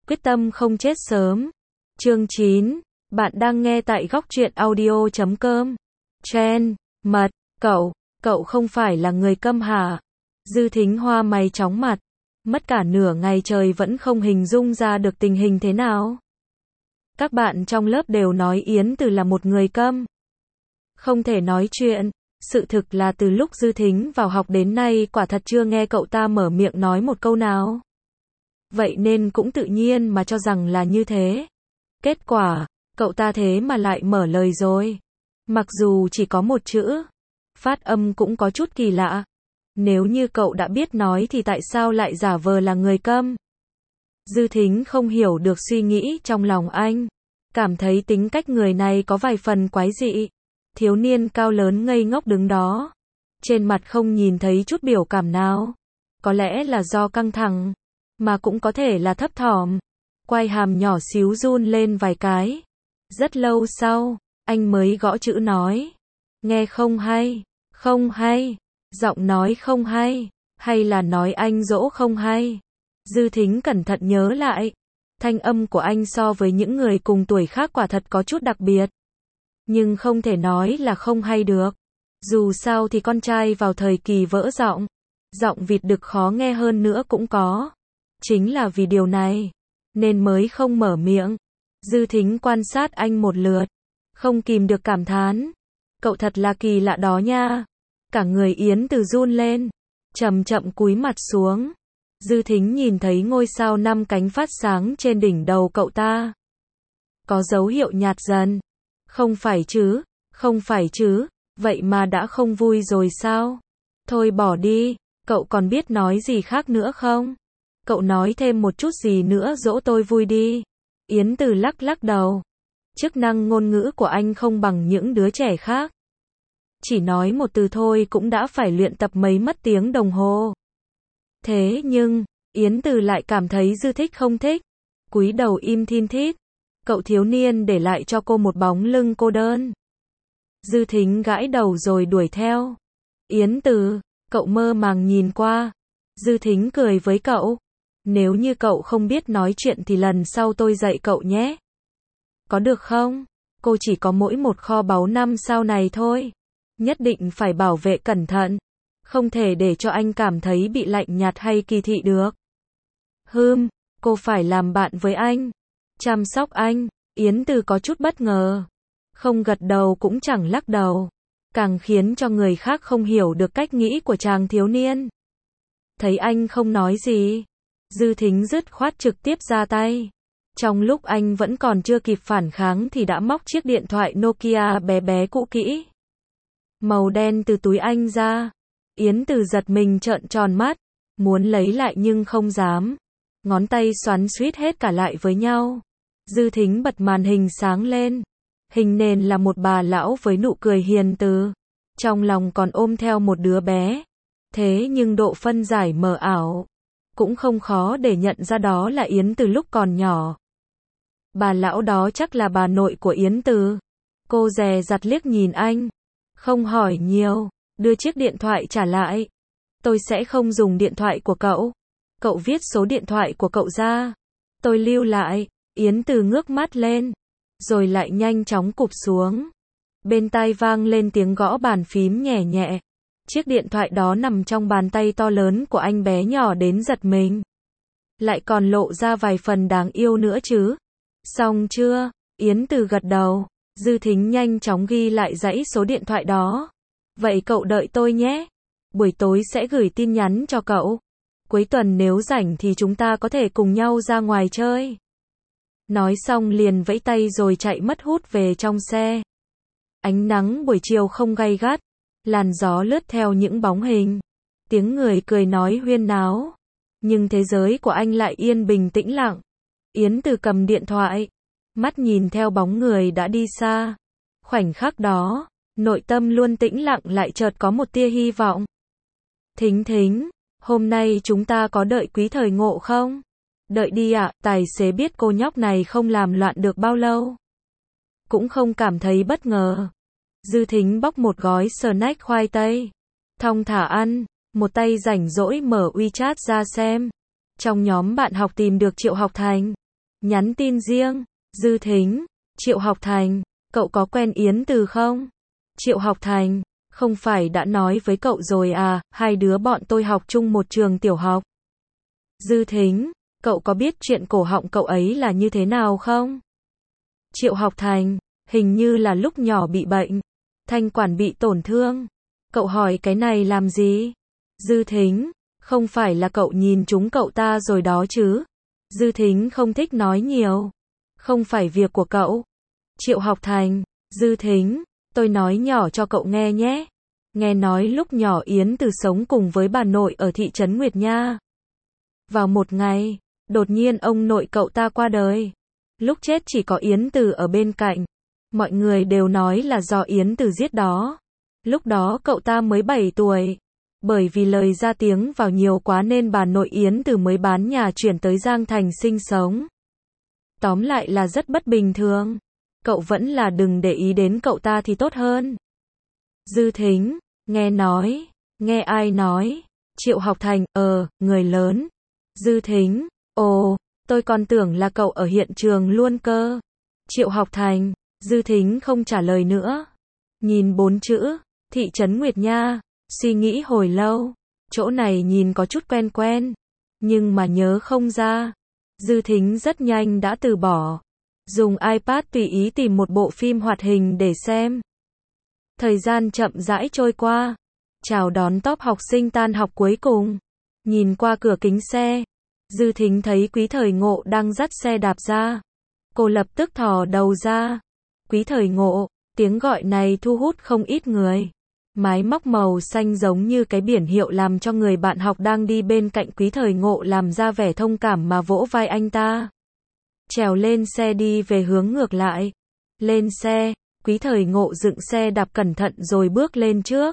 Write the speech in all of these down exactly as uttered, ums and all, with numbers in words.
Quyết tâm không chết sớm. Chương chín. Bạn đang nghe tại góc truyện audio chấm com. Chen, mật, cậu, cậu không phải là người câm hả? Dư Thính hoa mày chóng mặt. Mất cả nửa ngày trời vẫn không hình dung ra được tình hình thế nào. Các bạn trong lớp đều nói Yến Từ là một người câm. Không thể nói chuyện. Sự thực là từ lúc Dư Thính vào học đến nay quả thật chưa nghe cậu ta mở miệng nói một câu nào. Vậy nên cũng tự nhiên mà cho rằng là như thế. Kết quả, cậu ta thế mà lại mở lời rồi. Mặc dù chỉ có một chữ, phát âm cũng có chút kỳ lạ. Nếu như cậu đã biết nói thì tại sao lại giả vờ là người câm? Dư Thính không hiểu được suy nghĩ trong lòng anh. Cảm thấy tính cách người này có vài phần quái dị. Thiếu niên cao lớn ngây ngốc đứng đó. Trên mặt không nhìn thấy chút biểu cảm nào. Có lẽ là do căng thẳng, mà cũng có thể là thấp thỏm. Quai hàm nhỏ xíu run lên vài cái. Rất lâu sau, anh mới gõ chữ nói. Nghe không hay, không hay, giọng nói không hay, hay là nói anh dỗ không hay. Dư Thính cẩn thận nhớ lại. Thanh âm của anh so với những người cùng tuổi khác quả thật có chút đặc biệt. Nhưng không thể nói là không hay được. Dù sao thì con trai vào thời kỳ vỡ giọng, giọng vịt đực khó nghe hơn nữa cũng có. Chính là vì điều này, nên mới không mở miệng. Dư Thính quan sát anh một lượt, không kìm được cảm thán. Cậu thật là kỳ lạ đó nha. Cả người Yến Từ run lên, chậm chậm cúi mặt xuống. Dư Thính nhìn thấy ngôi sao năm cánh phát sáng trên đỉnh đầu cậu ta. Có dấu hiệu nhạt dần. Không phải chứ, không phải chứ, vậy mà đã không vui rồi sao? Thôi bỏ đi, cậu còn biết nói gì khác nữa không? Cậu nói thêm một chút gì nữa dỗ tôi vui đi. Yến Từ lắc lắc đầu. Chức năng ngôn ngữ của anh không bằng những đứa trẻ khác. Chỉ nói một từ thôi cũng đã phải luyện tập mấy mất tiếng đồng hồ. Thế nhưng, Yến Từ lại cảm thấy Dư thích không thích. Cúi đầu im thin thít. Cậu thiếu niên để lại cho cô một bóng lưng cô đơn. Dư Thính gãi đầu rồi đuổi theo. Yến Từ, cậu mơ màng nhìn qua. Dư Thính cười với cậu. Nếu như cậu không biết nói chuyện thì lần sau tôi dạy cậu nhé. Có được không? Cô chỉ có mỗi một kho báu năm sao này thôi. Nhất định phải bảo vệ cẩn thận. Không thể để cho anh cảm thấy bị lạnh nhạt hay kỳ thị được. Hừm, cô phải làm bạn với anh. Chăm sóc anh. Yến Từ có chút bất ngờ. Không gật đầu cũng chẳng lắc đầu. Càng khiến cho người khác không hiểu được cách nghĩ của chàng thiếu niên. Thấy anh không nói gì, Dư Thính dứt khoát trực tiếp ra tay. Trong lúc anh vẫn còn chưa kịp phản kháng thì đã móc chiếc điện thoại Nokia bé bé cũ kỹ màu đen từ túi anh ra. Yến Từ giật mình trợn tròn mắt, muốn lấy lại nhưng không dám. Ngón tay xoắn xuýt hết cả lại với nhau. Dư Thính bật màn hình sáng lên. Hình nền là một bà lão với nụ cười hiền từ. Trong lòng còn ôm theo một đứa bé. Thế nhưng độ phân giải mờ ảo. Cũng không khó để nhận ra đó là Yến Từ lúc còn nhỏ. Bà lão đó chắc là bà nội của Yến Từ. Cô dè dặt liếc nhìn anh. Không hỏi nhiều, đưa chiếc điện thoại trả lại. Tôi sẽ không dùng điện thoại của cậu. Cậu viết số điện thoại của cậu ra. Tôi lưu lại. Yến Từ ngước mắt lên, rồi lại nhanh chóng cụp xuống. Bên tai vang lên tiếng gõ bàn phím nhẹ nhẹ. Chiếc điện thoại đó nằm trong bàn tay to lớn của anh bé nhỏ đến giật mình. Lại còn lộ ra vài phần đáng yêu nữa chứ. Xong chưa? Yến Từ gật đầu. Dư Thính nhanh chóng ghi lại dãy số điện thoại đó. Vậy cậu đợi tôi nhé. Buổi tối sẽ gửi tin nhắn cho cậu. Cuối tuần nếu rảnh thì chúng ta có thể cùng nhau ra ngoài chơi. Nói xong liền vẫy tay rồi chạy mất hút về trong xe. Ánh nắng buổi chiều không gay gắt. Làn gió lướt theo những bóng hình. Tiếng người cười nói huyên náo. Nhưng thế giới của anh lại yên bình tĩnh lặng. Yến Từ cầm điện thoại. Mắt nhìn theo bóng người đã đi xa. Khoảnh khắc đó, nội tâm luôn tĩnh lặng lại chợt có một tia hy vọng. Thính Thính, hôm nay chúng ta có đợi quý thời Ngộ không? Đợi đi ạ, tài xế biết cô nhóc này không làm loạn được bao lâu. Cũng không cảm thấy bất ngờ. Dư Thính bóc một gói snack khoai tây. Thong thả ăn, một tay rảnh rỗi mở WeChat ra xem. Trong nhóm bạn học tìm được Triệu Học Thành. Nhắn tin riêng. Dư Thính, Triệu Học Thành, cậu có quen Yến Từ không? Triệu Học Thành, không phải đã nói với cậu rồi à, hai đứa bọn tôi học chung một trường tiểu học. Dư Thính, cậu có biết chuyện cổ họng cậu ấy là như thế nào không? Triệu Học Thành, hình như là lúc nhỏ bị bệnh, thanh quản bị tổn thương. Cậu hỏi cái này làm gì? Dư Thính, không phải là cậu nhìn trúng cậu ta rồi đó chứ? Dư Thính không thích nói nhiều. Không phải việc của cậu. Triệu Học Thành, Dư Thính, tôi nói nhỏ cho cậu nghe nhé. Nghe nói lúc nhỏ Yến Từ sống cùng với bà nội ở thị trấn Nguyệt Nha. Vào một ngày, đột nhiên ông nội cậu ta qua đời. Lúc chết chỉ có Yến Từ ở bên cạnh. Mọi người đều nói là do Yến Từ giết đó. Lúc đó cậu ta mới bảy tuổi. Bởi vì lời ra tiếng vào nhiều quá nên bà nội Yến Từ mới bán nhà chuyển tới Giang Thành sinh sống. Tóm lại là rất bất bình thường. Cậu vẫn là đừng để ý đến cậu ta thì tốt hơn. Dư Thính, nghe nói, nghe ai nói? Triệu Học Thành, ờ, người lớn. Dư Thính, ồ, tôi còn tưởng là cậu ở hiện trường luôn cơ. Triệu Học Thành, Dư Thính không trả lời nữa. Nhìn bốn chữ, thị trấn Nguyệt Nha, suy nghĩ hồi lâu. Chỗ này nhìn có chút quen quen, nhưng mà nhớ không ra. Dư Thính rất nhanh đã từ bỏ. Dùng iPad tùy ý tìm một bộ phim hoạt hình để xem. Thời gian chậm rãi trôi qua. Chào đón top học sinh tan học cuối cùng. Nhìn qua cửa kính xe, Dư Thính thấy Quý Thời Ngộ đang dắt xe đạp ra. Cô lập tức thò đầu ra. Quý Thời Ngộ, tiếng gọi này thu hút không ít người. Mái móc màu xanh giống như cái biển hiệu làm cho người bạn học đang đi bên cạnh Quý Thời Ngộ làm ra vẻ thông cảm mà vỗ vai anh ta. Trèo lên xe đi về hướng ngược lại. Lên xe, Quý Thời Ngộ dựng xe đạp cẩn thận rồi bước lên trước.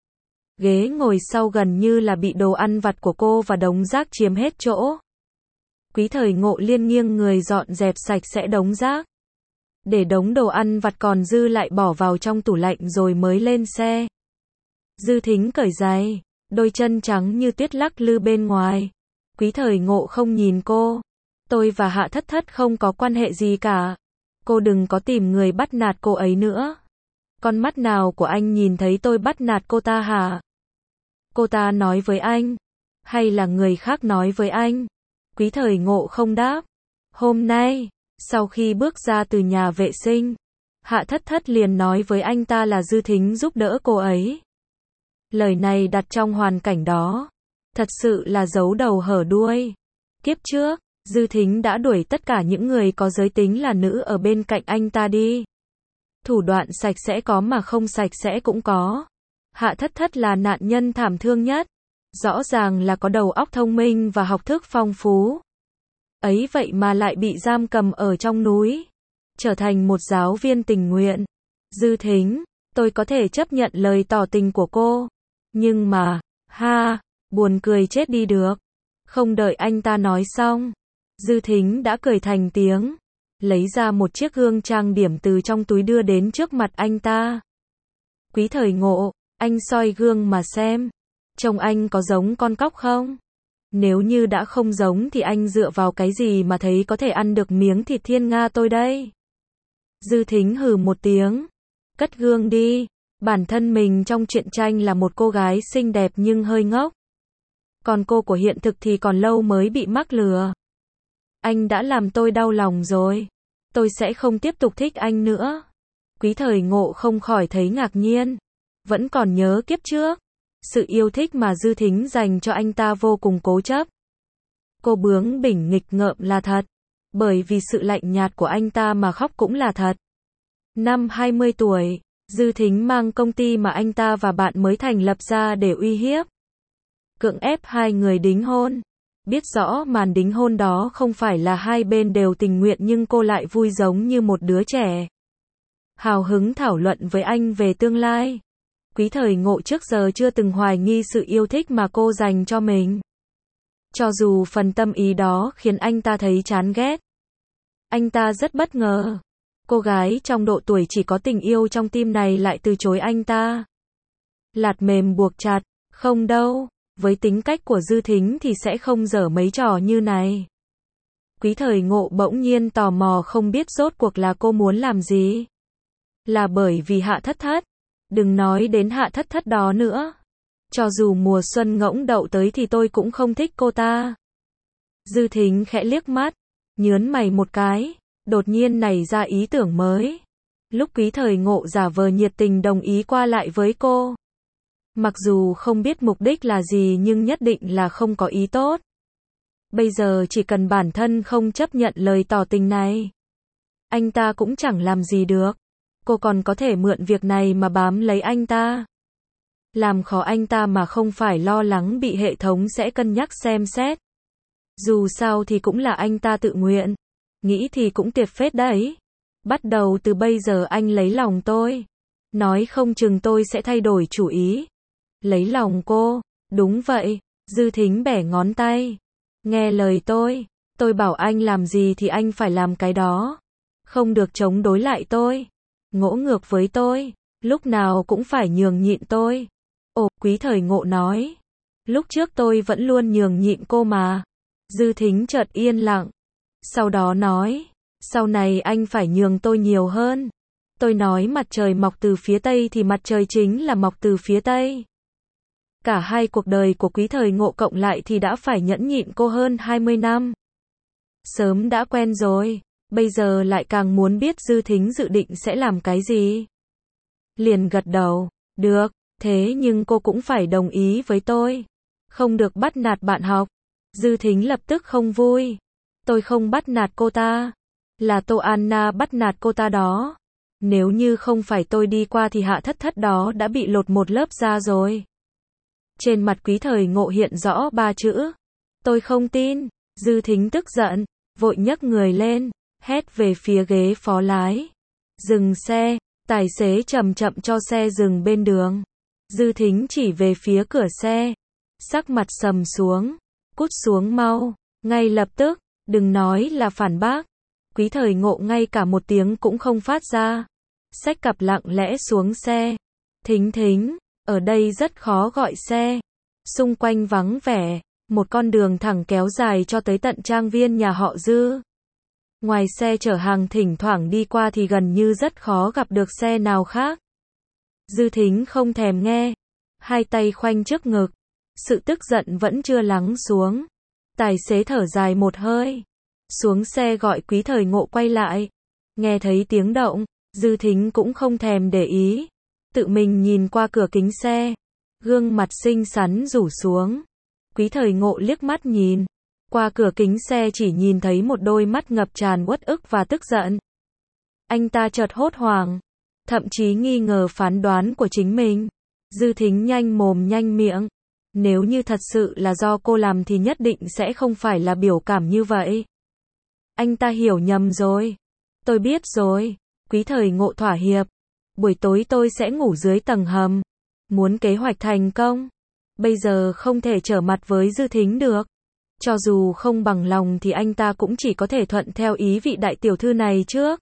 Ghế ngồi sau gần như là bị đồ ăn vặt của cô và đống rác chiếm hết chỗ. Quý Thời Ngộ liên nghiêng người dọn dẹp sạch sẽ đống rác. Để đống đồ ăn vặt còn dư lại bỏ vào trong tủ lạnh rồi mới lên xe. Dư Thính cởi giày, đôi chân trắng như tuyết lắc lư bên ngoài. Quý Thời Ngộ không nhìn cô. Tôi và Hạ Thất Thất không có quan hệ gì cả. Cô đừng có tìm người bắt nạt cô ấy nữa. Con mắt nào của anh nhìn thấy tôi bắt nạt cô ta hả? Cô ta nói với anh? Hay là người khác nói với anh? Quý Thời Ngộ không đáp. Hôm nay, sau khi bước ra từ nhà vệ sinh, Hạ Thất Thất liền nói với anh ta là Dư Thính giúp đỡ cô ấy. Lời này đặt trong hoàn cảnh đó, thật sự là giấu đầu hở đuôi. Kiếp trước, Dư Thính đã đuổi tất cả những người có giới tính là nữ ở bên cạnh anh ta đi. Thủ đoạn sạch sẽ có mà không sạch sẽ cũng có. Hạ Thất Thất là nạn nhân thảm thương nhất. Rõ ràng là có đầu óc thông minh và học thức phong phú. Ấy vậy mà lại bị giam cầm ở trong núi. Trở thành một giáo viên tình nguyện. Dư Thính, tôi có thể chấp nhận lời tỏ tình của cô. Nhưng mà, ha, buồn cười chết đi được. Không đợi anh ta nói xong, Dư Thính đã cười thành tiếng. Lấy ra một chiếc gương trang điểm từ trong túi đưa đến trước mặt anh ta. Quý Thời Ngộ, anh soi gương mà xem. Trông anh có giống con cóc không? Nếu như đã không giống thì anh dựa vào cái gì mà thấy có thể ăn được miếng thịt thiên nga tôi đây? Dư Thính hừ một tiếng. Cất gương đi. Bản thân mình trong truyện tranh là một cô gái xinh đẹp nhưng hơi ngốc. Còn cô của hiện thực thì còn lâu mới bị mắc lừa. Anh đã làm tôi đau lòng rồi. Tôi sẽ không tiếp tục thích anh nữa. Quý Thời Ngộ không khỏi thấy ngạc nhiên. Vẫn còn nhớ kiếp trước. Sự yêu thích mà Dư Thính dành cho anh ta vô cùng cố chấp. Cô bướng bỉnh nghịch ngợm là thật. Bởi vì sự lạnh nhạt của anh ta mà khóc cũng là thật. Năm hai mươi tuổi, Dư Thính mang công ty mà anh ta và bạn mới thành lập ra để uy hiếp. Cưỡng ép hai người đính hôn. Biết rõ màn đính hôn đó không phải là hai bên đều tình nguyện nhưng cô lại vui giống như một đứa trẻ. Hào hứng thảo luận với anh về tương lai. Quý Thời Ngộ trước giờ chưa từng hoài nghi sự yêu thích mà cô dành cho mình. Cho dù phần tâm ý đó khiến anh ta thấy chán ghét. Anh ta rất bất ngờ. Cô gái trong độ tuổi chỉ có tình yêu trong tim này lại từ chối anh ta. Lạt mềm buộc chặt, không đâu. Với tính cách của Dư Thính thì sẽ không dở mấy trò như này. Quý Thời Ngộ bỗng nhiên tò mò không biết rốt cuộc là cô muốn làm gì. Là bởi vì Hạ Thất Thất. Đừng nói đến Hạ Thất Thất đó nữa. Cho dù mùa xuân ngỗng đậu tới thì tôi cũng không thích cô ta. Dư Thính khẽ liếc mắt, nhớn mày một cái, đột nhiên nảy ra ý tưởng mới. Lúc Quý Thời Ngộ giả vờ nhiệt tình đồng ý qua lại với cô. Mặc dù không biết mục đích là gì nhưng nhất định là không có ý tốt. Bây giờ chỉ cần bản thân không chấp nhận lời tỏ tình này, anh ta cũng chẳng làm gì được. Cô còn có thể mượn việc này mà bám lấy anh ta. Làm khó anh ta mà không phải lo lắng bị hệ thống sẽ cân nhắc xem xét. Dù sao thì cũng là anh ta tự nguyện. Nghĩ thì cũng tuyệt phết đấy. Bắt đầu từ bây giờ anh lấy lòng tôi. Nói không chừng tôi sẽ thay đổi chủ ý. Lấy lòng cô. Đúng vậy. Dư Thính bẻ ngón tay. Nghe lời tôi. Tôi bảo anh làm gì thì anh phải làm cái đó. Không được chống đối lại tôi. Ngỗ ngược với tôi. Lúc nào cũng phải nhường nhịn tôi. Ồ, Quý Thời Ngộ nói. Lúc trước tôi vẫn luôn nhường nhịn cô mà. Dư Thính chợt yên lặng. Sau đó nói. Sau này anh phải nhường tôi nhiều hơn. Tôi nói mặt trời mọc từ phía Tây thì mặt trời chính là mọc từ phía Tây. Cả hai cuộc đời của Quý Thời Ngộ cộng lại thì đã phải nhẫn nhịn cô hơn hai mươi năm. Sớm đã quen rồi. Bây giờ lại càng muốn biết Dư Thính dự định sẽ làm cái gì. Liền gật đầu. Được, thế nhưng cô cũng phải đồng ý với tôi. Không được bắt nạt bạn học. Dư Thính lập tức không vui. Tôi không bắt nạt cô ta. Là Tô Anna bắt nạt cô ta đó. Nếu như không phải tôi đi qua thì Hạ Thất Thất đó đã bị lột một lớp da rồi. Trên mặt Quý Thời Ngộ hiện rõ ba chữ. Tôi không tin. Dư Thính tức giận, vội nhấc người lên, hét về phía ghế phó lái. Dừng xe. Tài xế chậm chậm cho xe dừng bên đường. Dư Thính chỉ về phía cửa xe. Sắc mặt sầm xuống. Cút xuống mau. Ngay lập tức. Đừng nói là phản bác. Quý Thời Ngộ ngay cả một tiếng cũng không phát ra. Xách cặp lặng lẽ xuống xe. Thính Thính. Ở đây rất khó gọi xe. Xung quanh vắng vẻ. Một con đường thẳng kéo dài cho tới tận trang viên nhà họ Dư. Ngoài xe chở hàng thỉnh thoảng đi qua thì gần như rất khó gặp được xe nào khác. Dư Thính không thèm nghe. Hai tay khoanh trước ngực. Sự tức giận vẫn chưa lắng xuống. Tài xế thở dài một hơi. Xuống xe gọi Quý Thời Ngộ quay lại. Nghe thấy tiếng động, Dư Thính cũng không thèm để ý. Tự mình nhìn qua cửa kính xe. Gương mặt xinh xắn rủ xuống. Quý Thời Ngộ liếc mắt nhìn. Qua cửa kính xe chỉ nhìn thấy một đôi mắt ngập tràn uất ức và tức giận. Anh ta chợt hốt hoảng. Thậm chí nghi ngờ phán đoán của chính mình. Dư Thính nhanh mồm nhanh miệng. Nếu như thật sự là do cô làm thì nhất định sẽ không phải là biểu cảm như vậy. Anh ta hiểu nhầm rồi. Tôi biết rồi. Quý Thời Ngộ thỏa hiệp. Buổi tối tôi sẽ ngủ dưới tầng hầm. Muốn kế hoạch thành công. Bây giờ không thể trở mặt với Dư Thính được. Cho dù không bằng lòng thì anh ta cũng chỉ có thể thuận theo ý vị đại tiểu thư này trước.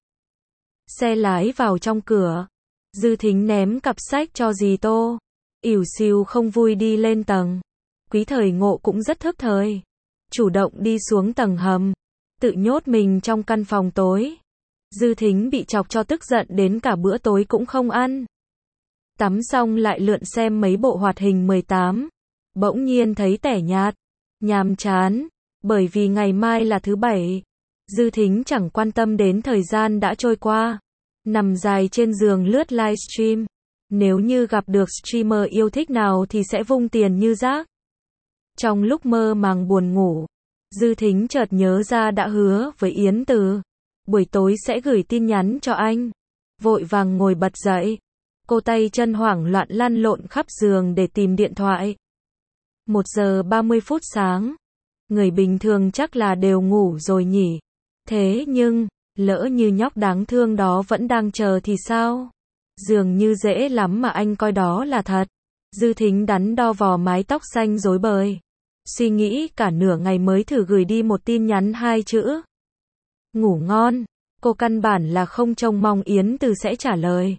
Xe lái vào trong cửa. Dư Thính ném cặp sách cho dì Tô. Ỉu xìu không vui đi lên tầng. Quý Thời Ngộ cũng rất thức thời. Chủ động đi xuống tầng hầm. Tự nhốt mình trong căn phòng tối. Dư Thính bị chọc cho tức giận đến cả bữa tối cũng không ăn. Tắm xong lại lượn xem mấy bộ hoạt hình mười tám. Bỗng nhiên thấy tẻ nhạt. Nhàm chán. Bởi vì ngày mai là thứ bảy. Dư Thính chẳng quan tâm đến thời gian đã trôi qua. Nằm dài trên giường lướt livestream. Nếu như gặp được streamer yêu thích nào thì sẽ vung tiền như rác. Trong lúc mơ màng buồn ngủ, Dư Thính chợt nhớ ra đã hứa với Yến Từ. Buổi tối sẽ gửi tin nhắn cho anh. Vội vàng ngồi bật dậy. Cô tay chân hoảng loạn lăn lộn khắp giường để tìm điện thoại. Một giờ ba mươi phút sáng. Người bình thường chắc là đều ngủ rồi nhỉ. Thế nhưng, lỡ như nhóc đáng thương đó vẫn đang chờ thì sao? Dường như dễ lắm mà anh coi đó là thật. Dư Thính đắn đo vò mái tóc xanh rối bời. Suy nghĩ cả nửa ngày mới thử gửi đi một tin nhắn hai chữ. Ngủ ngon. Cô căn bản là không trông mong Yến Từ sẽ trả lời.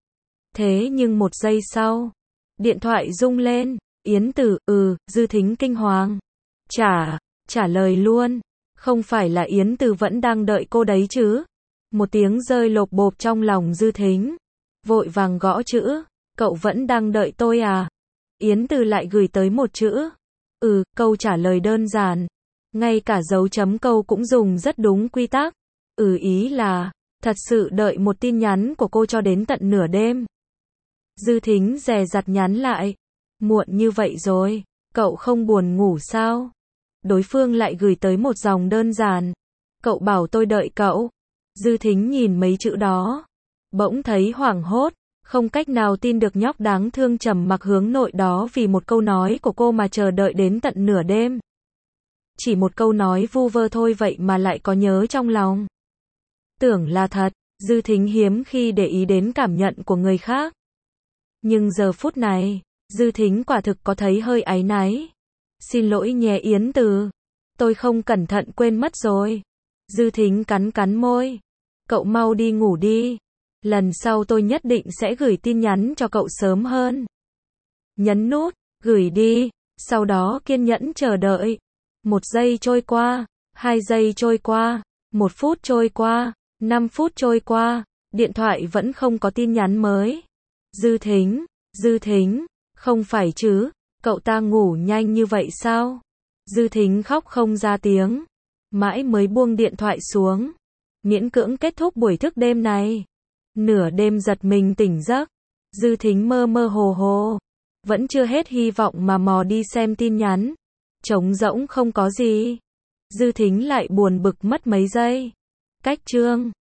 Thế nhưng một giây sau, điện thoại rung lên. Yến Từ, ừ, Dư Thính kinh hoàng. Trả, trả lời luôn. Không phải là Yến Từ vẫn đang đợi cô đấy chứ? Một tiếng rơi lộp bộp trong lòng Dư Thính. Vội vàng gõ chữ. Cậu vẫn đang đợi tôi à? Yến Từ lại gửi tới một chữ. Ừ, câu trả lời đơn giản. Ngay cả dấu chấm câu cũng dùng rất đúng quy tắc. Ừ, ý là, thật sự đợi một tin nhắn của cô cho đến tận nửa đêm. Dư Thính dè dặt nhắn lại. Muộn như vậy rồi, cậu không buồn ngủ sao? Đối phương lại gửi tới một dòng đơn giản. Cậu bảo tôi đợi cậu. Dư Thính nhìn mấy chữ đó. Bỗng thấy hoảng hốt. Không cách nào tin được nhóc đáng thương trầm mặc hướng nội đó vì một câu nói của cô mà chờ đợi đến tận nửa đêm. Chỉ một câu nói vu vơ thôi vậy mà lại có nhớ trong lòng. Tưởng là thật, Dư Thính hiếm khi để ý đến cảm nhận của người khác. Nhưng giờ phút này, Dư Thính quả thực có thấy hơi áy náy. Xin lỗi nhé Yến Từ. Tôi không cẩn thận quên mất rồi. Dư Thính cắn cắn môi. Cậu mau đi ngủ đi. Lần sau tôi nhất định sẽ gửi tin nhắn cho cậu sớm hơn. Nhấn nút, gửi đi. Sau đó kiên nhẫn chờ đợi. Một giây trôi qua, hai giây trôi qua, một phút trôi qua, năm phút trôi qua, điện thoại vẫn không có tin nhắn mới. Dư Thính, Dư Thính, không phải chứ, cậu ta ngủ nhanh như vậy sao? Dư Thính khóc không ra tiếng, mãi mới buông điện thoại xuống, miễn cưỡng kết thúc buổi thức đêm này. Nửa đêm giật mình tỉnh giấc, Dư Thính mơ mơ hồ hồ, vẫn chưa hết hy vọng mà mò đi xem tin nhắn. Trống rỗng không có gì. Dư Thính lại buồn bực mất mấy giây. Cách chương